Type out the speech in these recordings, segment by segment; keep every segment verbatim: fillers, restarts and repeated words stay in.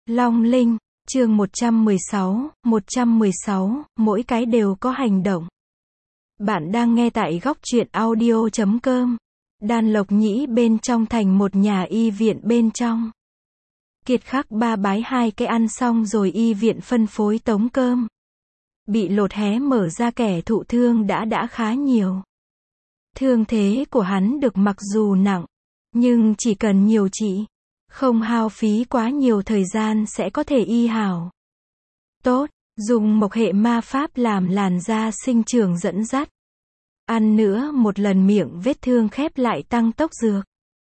Long Linh, chương một trăm mười sáu, một trăm mười sáu, mỗi cái đều có hành động. Bạn đang nghe tại góc truyện audio chấm com. Đan Lộc Nhĩ bên trong thành một nhà y viện bên trong. Kiệt Khắc ba bái hai cái ăn xong rồi y viện phân phối tống cơm. Bị lột hé mở ra kẻ thụ thương đã đã khá nhiều. Thương thế của hắn được mặc dù nặng, nhưng chỉ cần nhiều trị, không hao phí quá nhiều thời gian sẽ có thể y hảo. Tốt, dùng mộc hệ ma pháp làm làn da sinh trưởng dẫn dắt. Ăn nữa một lần miệng vết thương khép lại tăng tốc dược.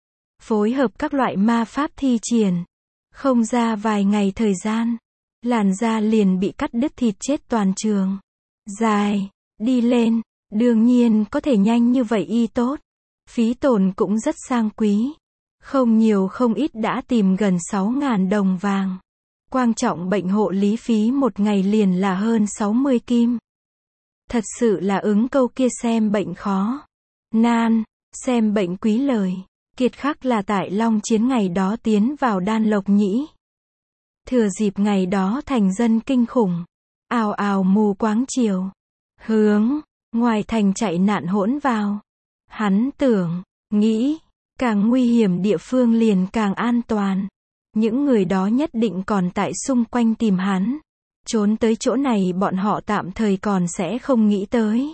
Phối hợp các loại ma pháp thi triển. Không ra vài ngày thời gian, làn da liền bị cắt đứt thịt chết toàn trường. Dài, đi lên, đương nhiên có thể nhanh như vậy y tốt. Phí tổn cũng rất sang quý. Không nhiều không ít đã tìm gần sáu ngàn đồng vàng. Quan trọng bệnh hộ lý phí một ngày liền là hơn sáu mươi kim. Thật sự là ứng câu kia xem bệnh khó, nan, xem bệnh quý lời. Kiệt Khắc là tại Long Chiến ngày đó tiến vào Đan Lộc Nhĩ. Thừa dịp ngày đó thành dân kinh khủng, ào ào mù quáng chiều, hướng ngoài thành chạy nạn hỗn vào. Hắn tưởng, nghĩ, càng nguy hiểm địa phương liền càng an toàn. Những người đó nhất định còn tại xung quanh tìm hắn. Trốn tới chỗ này bọn họ tạm thời còn sẽ không nghĩ tới.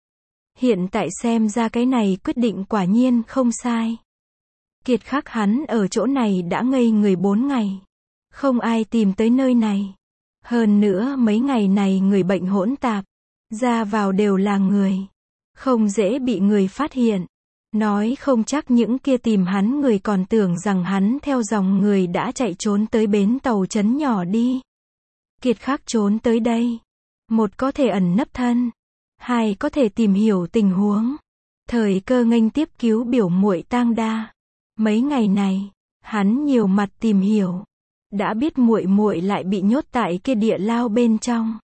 Hiện tại xem ra cái này quyết định quả nhiên không sai. Kiệt Khắc hắn ở chỗ này đã ngây người bốn ngày. Không ai tìm tới nơi này. Hơn nữa mấy ngày này người bệnh hỗn tạp. Ra vào đều là người. Không dễ bị người phát hiện. Nói không chắc những kia tìm hắn người còn tưởng rằng hắn theo dòng người đã chạy trốn tới bến tàu trấn nhỏ đi. Kiệt Khắc trốn tới đây. Một có thể ẩn nấp thân. Hai có thể tìm hiểu tình huống. Thời cơ nghênh tiếp cứu biểu muội Tang Đa. Mấy ngày này, hắn nhiều mặt tìm hiểu. Đã biết muội muội lại bị nhốt tại kia địa lao bên trong.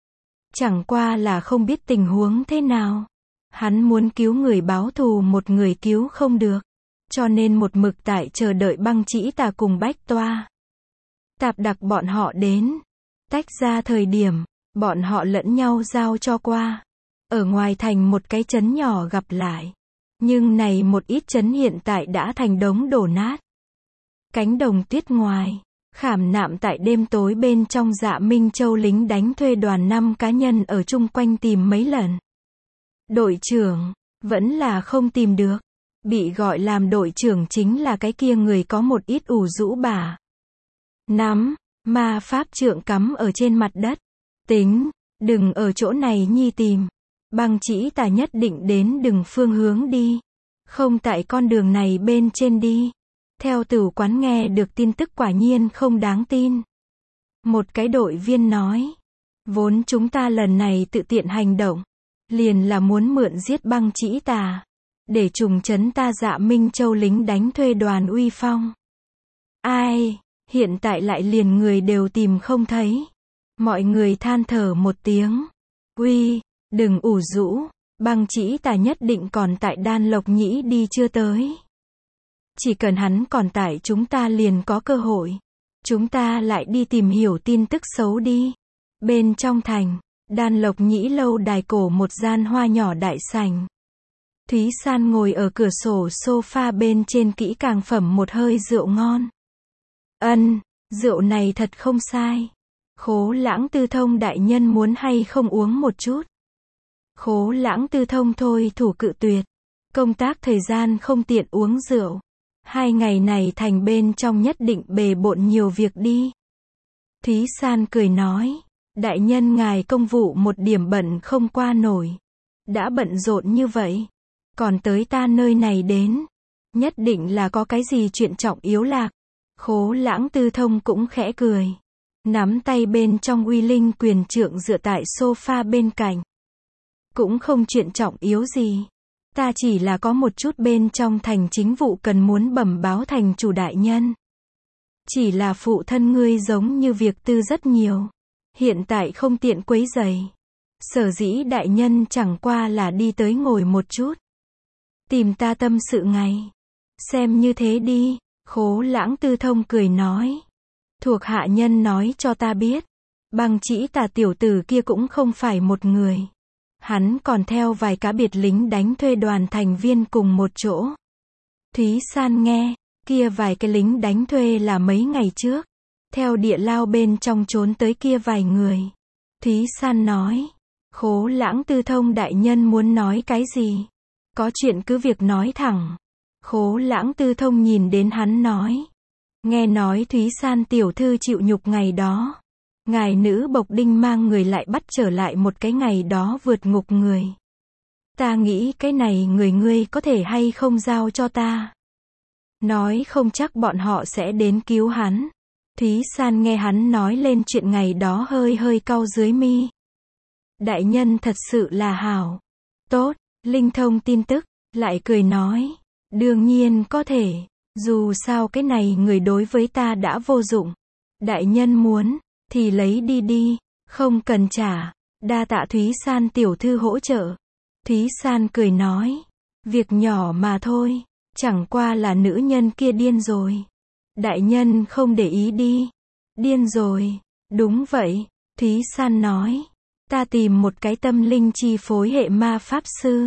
Chẳng qua là không biết tình huống thế nào. Hắn muốn cứu người báo thù một người cứu không được. Cho nên một mực tại chờ đợi Băng Chỉ Tà cùng Bách Toa. Tạp đặc bọn họ đến. Tách ra thời điểm, bọn họ lẫn nhau giao cho qua. Ở ngoài thành một cái trấn nhỏ gặp lại. Nhưng này một ít trấn hiện tại đã thành đống đổ nát. Cánh đồng tuyết ngoài, khảm nạm tại đêm tối bên trong Dạ Minh Châu lính đánh thuê đoàn năm cá nhân ở chung quanh tìm mấy lần. Đội trưởng, vẫn là không tìm được. Bị gọi làm đội trưởng chính là cái kia người có một ít ủ rũ bả. Nắm, ma pháp trượng cắm ở trên mặt đất. Tính, đừng ở chỗ này nhi tìm. Băng Chỉ Tà nhất định đến đừng phương hướng đi. Không tại con đường này bên trên đi. Theo tử quán nghe được tin tức quả nhiên không đáng tin. Một cái đội viên nói. Vốn chúng ta lần này tự tiện hành động. Liền là muốn mượn giết Băng Chỉ Tà. Để trùng trấn ta Dạ Minh Châu lính đánh thuê đoàn uy phong. Ai, hiện tại lại liền người đều tìm không thấy. Mọi người than thở một tiếng. Uy, đừng ủ rũ. Băng Chỉ Tà nhất định còn tại Đan Lộc Nhĩ đi chưa tới. Chỉ cần hắn còn tại chúng ta liền có cơ hội. Chúng ta lại đi tìm hiểu tin tức xấu đi. Bên trong thành, Đan Lộc Nhĩ lâu đài cổ một gian hoa nhỏ đại sảnh. Thúy San ngồi ở cửa sổ sofa bên trên kỹ càng phẩm một hơi rượu ngon. Ân, rượu này thật không sai. Khố Lãng Tư Thông đại nhân muốn hay không uống một chút. Khố Lãng Tư Thông thôi thủ cự tuyệt. Công tác thời gian không tiện uống rượu. Hai ngày này thành bên trong nhất định bề bộn nhiều việc đi. Thúy San cười nói. Đại nhân ngài công vụ một điểm bận không qua nổi. Đã bận rộn như vậy. Còn tới ta nơi này đến. Nhất định là có cái gì chuyện trọng yếu lạc. Khố Lãng Tư Thông cũng khẽ cười. Nắm tay bên trong uy linh quyền trượng dựa tại sofa bên cạnh. Cũng không chuyện trọng yếu gì. Ta chỉ là có một chút bên trong thành chính vụ cần muốn bẩm báo thành chủ đại nhân. Chỉ là phụ thân ngươi giống như việc tư rất nhiều. Hiện tại không tiện quấy rầy. Sở dĩ đại nhân chẳng qua là đi tới ngồi một chút. Tìm ta tâm sự ngày. Xem như thế đi. Khố Lãng Tư Thông cười nói. Thuộc hạ nhân nói cho ta biết, Băng Chỉ Tà tiểu tử kia cũng không phải một người. Hắn còn theo vài cá biệt lính đánh thuê đoàn thành viên cùng một chỗ. Thúy San nghe, kia vài cái lính đánh thuê là mấy ngày trước. Theo địa lao bên trong trốn tới kia vài người. Thúy San nói, Khố Lãng Tư Thông đại nhân muốn nói cái gì? Có chuyện cứ việc nói thẳng. Khố Lãng Tư Thông nhìn đến hắn nói. Nghe nói Thúy San tiểu thư chịu nhục ngày đó. Ngài nữ Bộc Đinh mang người lại bắt trở lại một cái ngày đó vượt ngục người. Ta nghĩ cái này người ngươi có thể hay không giao cho ta. Nói không chắc bọn họ sẽ đến cứu hắn. Thúy San nghe hắn nói lên chuyện ngày đó hơi hơi cau dưới mi. Đại nhân thật sự là hảo. Tốt, linh thông tin tức, lại cười nói. Đương nhiên có thể, dù sao cái này người đối với ta đã vô dụng. Đại nhân muốn, thì lấy đi đi, không cần trả. Đa tạ Thúy San tiểu thư hỗ trợ. Thúy San cười nói. Việc nhỏ mà thôi, chẳng qua là nữ nhân kia điên rồi. Đại nhân không để ý đi. Điên rồi, đúng vậy, Thúy San nói. Ta tìm một cái tâm linh chi phối hệ ma pháp sư.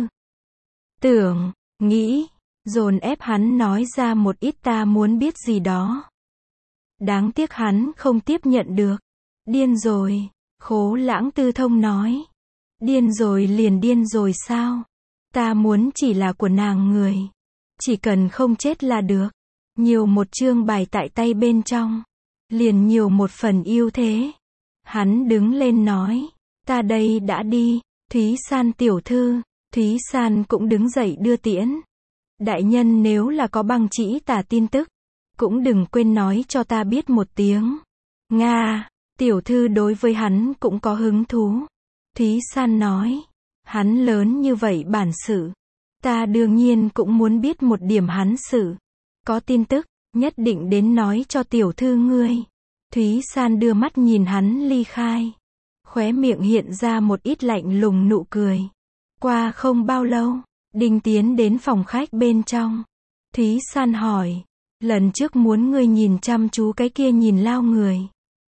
Tưởng, nghĩ, dồn ép hắn nói ra một ít ta muốn biết gì đó. Đáng tiếc hắn không tiếp nhận được. Điên rồi, Khố Lãng Tư Thông nói. Điên rồi liền điên rồi sao? Ta muốn chỉ là của nàng người. Chỉ cần không chết là được. Nhiều một chương bài tại tay bên trong. Liền nhiều một phần yêu thế. Hắn đứng lên nói. Ta đây đã đi. Thúy San tiểu thư. Thúy San cũng đứng dậy đưa tiễn. Đại nhân nếu là có Băng Chỉ Tà tin tức. Cũng đừng quên nói cho ta biết một tiếng. Nga. Tiểu thư đối với hắn cũng có hứng thú. Thúy San nói. Hắn lớn như vậy bản sự. Ta đương nhiên cũng muốn biết một điểm hắn sự. Có tin tức, nhất định đến nói cho tiểu thư ngươi. Thúy San đưa mắt nhìn hắn ly khai. Khóe miệng hiện ra một ít lạnh lùng nụ cười. Qua không bao lâu, Đinh tiến đến phòng khách bên trong. Thúy San hỏi. Lần trước muốn ngươi nhìn chăm chú cái kia nhìn lao người.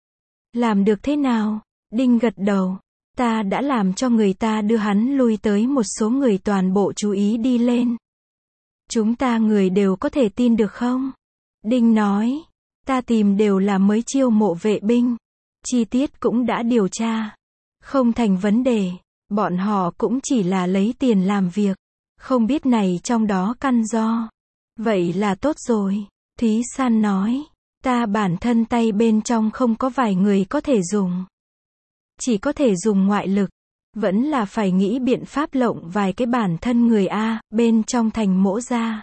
Làm được thế nào? Đinh gật đầu. Ta đã làm cho người ta đưa hắn lui tới một số người toàn bộ chú ý đi lên. Chúng ta người đều có thể tin được không? Đinh nói. Ta tìm đều là mới chiêu mộ vệ binh. Chi tiết cũng đã điều tra. Không thành vấn đề. Bọn họ cũng chỉ là lấy tiền làm việc. Không biết này trong đó căn do. Vậy là tốt rồi. Thúy San nói. Ta bản thân tay bên trong không có vài người có thể dùng. Chỉ có thể dùng ngoại lực. Vẫn là phải nghĩ biện pháp lộng vài cái bản thân người A, bên trong thành mỗ ra.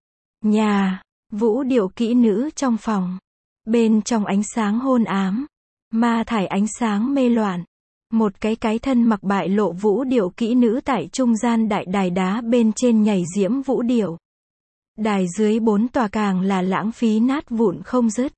Nhà, vũ điệu kỹ nữ trong phòng. Bên trong ánh sáng hôn ám. Ma thải ánh sáng mê loạn. Một cái cái thân mặc bại lộ vũ điệu kỹ nữ tại trung gian đại đài đá bên trên nhảy diễm vũ điệu. Đài dưới bốn tòa càng là lãng phí nát vụn không dứt.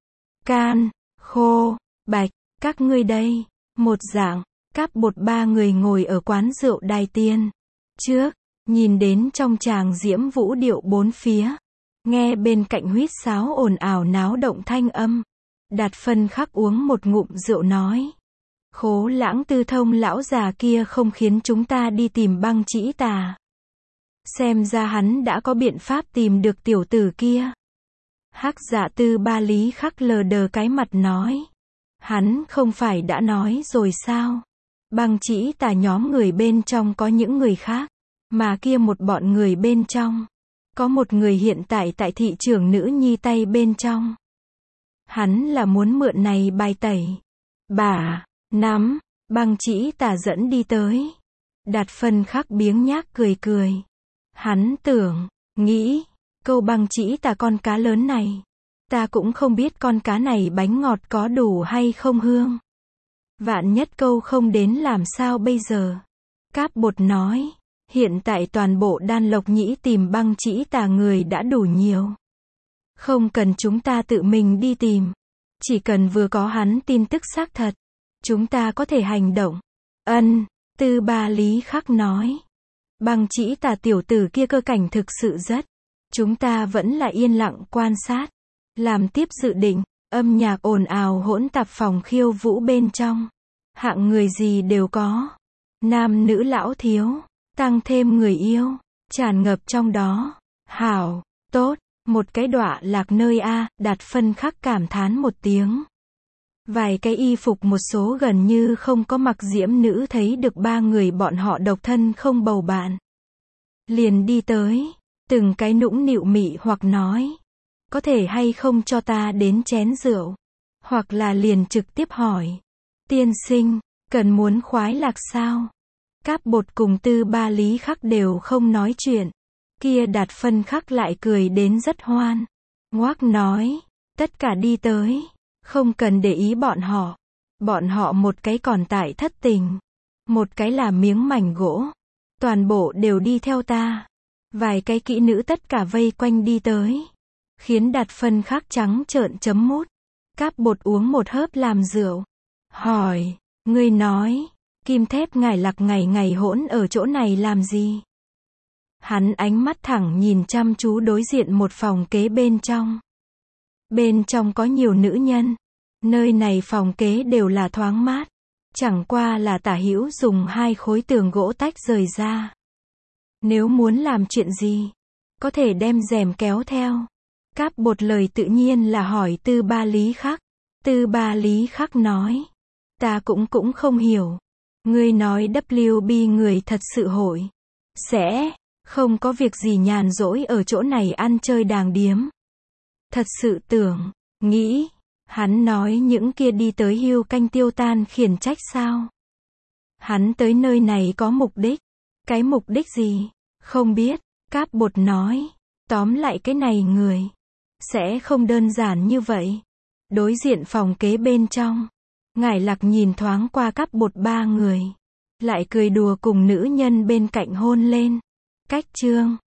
Can, khô, bạch, các ngươi đây. Một dạng, cáp bột ba người ngồi ở quán rượu Đài Tiên. Trước, nhìn đến trong tràng diễm vũ điệu bốn phía. Nghe bên cạnh huýt sáo ồn ào náo động thanh âm. Đạt Phân Khắc uống một ngụm rượu nói. Khố Lãng Tư Thông lão già kia không khiến chúng ta đi tìm Băng Chỉ Tà. Xem ra hắn đã có biện pháp tìm được tiểu tử kia. Hắc Dạ Tư Ba Lý Khắc lờ đờ cái mặt nói. Hắn không phải đã nói rồi sao? Băng Chỉ Tà nhóm người bên trong có những người khác. Mà kia một bọn người bên trong. Có một người hiện tại tại thị trưởng nữ nhi tay bên trong. Hắn là muốn mượn này bài tẩy. Bà, nắm, Băng Chỉ Tà dẫn đi tới. Đạt Phân Khắc biếng nhác cười cười. Hắn tưởng, nghĩ, câu Băng Chỉ Tà con cá lớn này. Ta cũng không biết con cá này bánh ngọt có đủ hay không hương. Vạn nhất câu không đến làm sao bây giờ? Cáp bột nói. Hiện tại toàn bộ Đan Lộc Nhĩ tìm Băng Chỉ Tà người đã đủ nhiều. Không cần chúng ta tự mình đi tìm. Chỉ cần vừa có hắn tin tức xác thật. Chúng ta có thể hành động. Ân, Tư Ba Lý Khắc nói. Băng Chỉ Tà tiểu tử kia cơ cảnh thực sự rất. Chúng ta vẫn là yên lặng quan sát. Làm tiếp dự định. Âm nhạc ồn ào hỗn tạp phòng khiêu vũ bên trong. Hạng người gì đều có. Nam nữ lão thiếu, tăng thêm người yêu, tràn ngập trong đó. Hảo, tốt, một cái đọa lạc nơi A, Đạt Phân Khắc cảm thán một tiếng. Vài cái y phục một số gần như không có mặc diễm nữ thấy được ba người bọn họ độc thân không bầu bạn. Liền đi tới, từng cái nũng nịu mị hoặc nói. Có thể hay không cho ta đến chén rượu? Hoặc là liền trực tiếp hỏi. Tiên sinh, cần muốn khoái lạc sao? Cáp Bột cùng Tư Ba Lý Khắc đều không nói chuyện. Kia Đạt Phân Khắc lại cười đến rất hoan. Ngoác nói, tất cả đi tới. Không cần để ý bọn họ. Bọn họ một cái còn tại thất tình. Một cái là miếng mảnh gỗ. Toàn bộ đều đi theo ta. Vài cái kỹ nữ tất cả vây quanh đi tới. Khiến Đạt Phân Khắc trắng trợn chấm mút. Cáp Bột uống một hớp làm rượu. Hỏi, ngươi nói, Kim Thép Ngải Lạc ngày ngày hỗn ở chỗ này làm gì? Hắn ánh mắt thẳng nhìn chăm chú đối diện một phòng kế bên trong. Bên trong có nhiều nữ nhân. Nơi này phòng kế đều là thoáng mát. Chẳng qua là tả hữu dùng hai khối tường gỗ tách rời ra. Nếu muốn làm chuyện gì, có thể đem rèm kéo theo. Cáp Bột lời tự nhiên là hỏi Tư Ba Lý Khắc. Tư Ba Lý Khắc nói. Ta cũng cũng không hiểu. Ngươi nói W B người thật sự hội. Sẽ, không có việc gì nhàn rỗi ở chỗ này ăn chơi đàng điếm. Thật sự tưởng, nghĩ, hắn nói những kia đi tới hưu canh tiêu tan khiển trách sao? Hắn tới nơi này có mục đích. Cái mục đích gì? Không biết, Cáp Bột nói. Tóm lại cái này người. Sẽ không đơn giản như vậy. Đối diện phòng kế bên trong. Ngải Lạc nhìn thoáng qua Cáp Bột ba người. Lại cười đùa cùng nữ nhân bên cạnh hôn lên. Cách chương